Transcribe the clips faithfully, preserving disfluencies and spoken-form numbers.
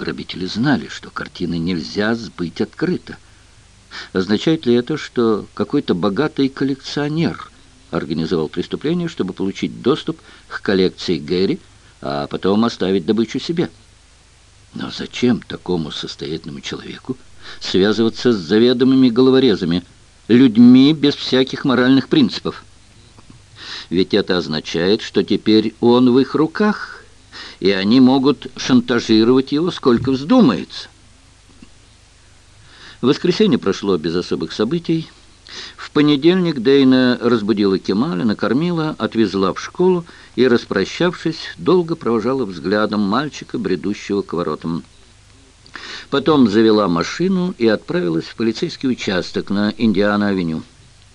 грабители знали, что картины нельзя сбыть открыто. Означает ли это, что какой-то богатый коллекционер организовал преступление, чтобы получить доступ к коллекции Гэри, а потом оставить добычу себе? Но зачем такому состоятельному человеку связываться с заведомыми головорезами, людьми без всяких моральных принципов? Ведь это означает, что теперь он в их руках, и они могут шантажировать его сколько вздумается. Воскресенье прошло без особых событий. В понедельник Дейна разбудила Кемаля, накормила, отвезла в школу и, распрощавшись, долго провожала взглядом мальчика, бредущего к воротам. Потом завела машину и отправилась в полицейский участок на Индиана-авеню.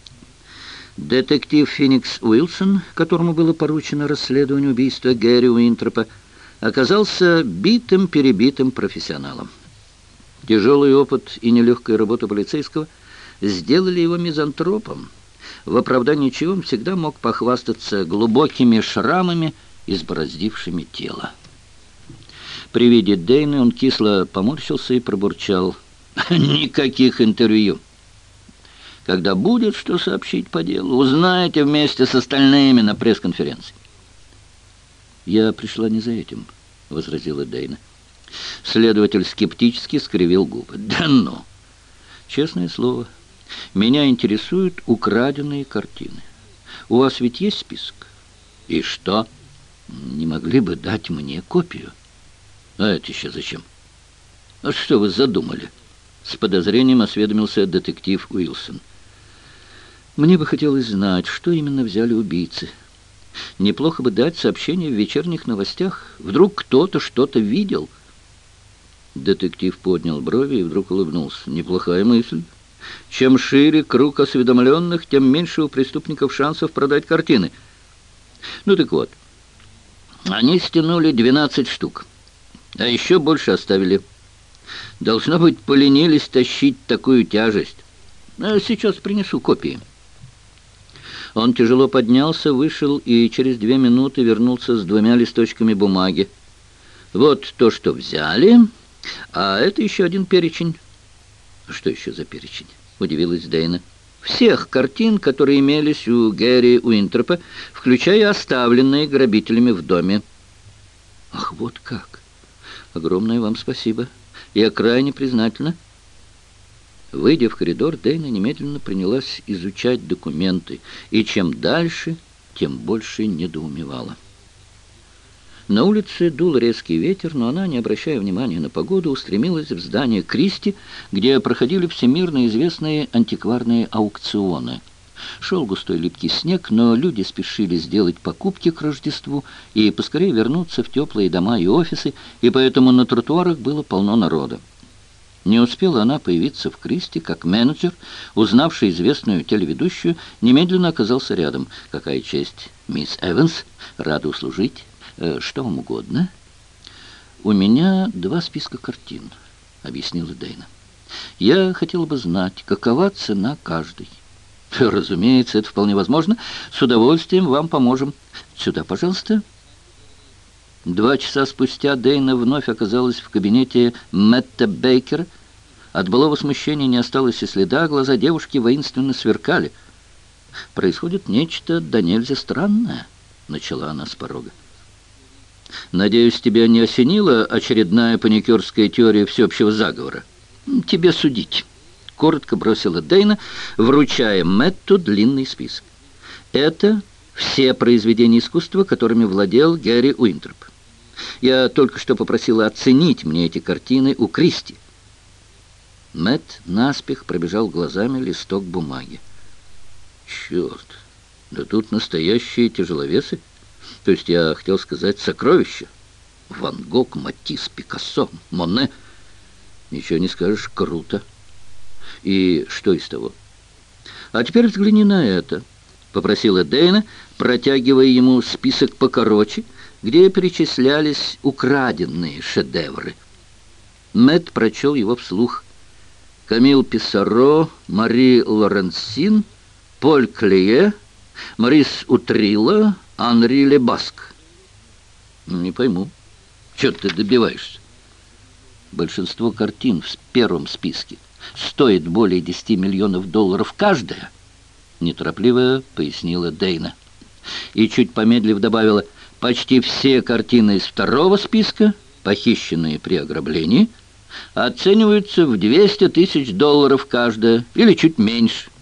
Детектив Феникс Уилсон, которому было поручено расследование убийства Гэри Уинтропа, оказался битым-перебитым профессионалом. Тяжелый опыт и нелегкая работа полицейского сделали его мизантропом, в оправдании чего он всегда мог похвастаться глубокими шрамами, избороздившими тело. При виде Дейны он кисло поморщился и пробурчал: «Никаких интервью. Когда будет что сообщить по делу, узнаете вместе с остальными на пресс-конференции». «Я пришла не за этим», — возразила Дейна. Следователь скептически скривил губы. «Да ну! Честное слово, меня интересуют украденные картины. У вас ведь есть список?» «И что? Не могли бы дать мне копию?» «А это еще зачем?» «А что вы задумали?» С подозрением осведомился детектив Уилсон. «Мне бы хотелось знать, что именно взяли убийцы. Неплохо бы дать сообщение в вечерних новостях. Вдруг кто-то что-то видел». Детектив поднял брови и вдруг улыбнулся. «Неплохая мысль. Чем шире круг осведомленных, тем меньше у преступников шансов продать картины. Ну так вот, они стянули двенадцать штук, а еще больше оставили. Должно быть, поленились тащить такую тяжесть. А сейчас принесу копии». Он тяжело поднялся, вышел и через две минуты вернулся с двумя листочками бумаги. «Вот то, что взяли, а это еще один перечень». «Что еще за перечень?» — удивилась Дейна. «Всех картин, которые имелись у Гэри Уинтропа, включая оставленные грабителями в доме». «Ах, вот как! Огромное вам спасибо. Я крайне признательна». Выйдя в коридор, Дейна немедленно принялась изучать документы, и чем дальше, тем больше недоумевала. На улице дул резкий ветер, но она, не обращая внимания на погоду, устремилась в здание Кристи, где проходили всемирно известные антикварные аукционы. Шел густой липкий снег, но люди спешили сделать покупки к Рождеству и поскорее вернуться в теплые дома и офисы, и поэтому на тротуарах было полно народа. Не успела она появиться в Кристи, как менеджер, узнавший известную телеведущую, немедленно оказался рядом. «Какая честь, мисс Эванс! Рада услужить. Э, что вам угодно?» «У меня два списка картин», — объяснила Дейна. «Я хотела бы знать, какова цена каждой». «Разумеется, это вполне возможно. С удовольствием вам поможем. Сюда, пожалуйста». Два часа спустя Дейна вновь оказалась в кабинете Мэтта Бейкера. От былого смущения не осталось и следа, глаза девушки воинственно сверкали. «Происходит нечто да нельзя странное», — начала она с порога. «Надеюсь, тебя не осенила очередная паникерская теория всеобщего заговора?» «Тебе судить», — коротко бросила Дейна, вручая Мэтту длинный список. «Это все произведения искусства, которыми владел Гэри Уинтроп. Я только что попросила оценить мне эти картины у Кристи». Мэтт наспех пробежал глазами листок бумаги. «Черт, да тут настоящие тяжеловесы. То есть я хотел сказать сокровища. Ван Гог, Матисс, Пикассо, Моне. Ничего не скажешь, круто. И что из того? А теперь взгляни на это», — попросила Дейна, протягивая ему список покороче, где перечислялись украденные шедевры. Мэтт прочел его вслух. Камил Писсаро, Мари Лоренсин, Поль Клие, Марис Утрилла, Анри Лебаск. «Не пойму, чего ты добиваешься?» Большинство картин в первом списке стоит более десяти миллионов долларов каждая, неторопливо пояснила Дейна. И чуть помедлив добавила: почти все картины из второго списка, похищенные при ограблении, оцениваются в двести тысяч долларов каждая или чуть меньше.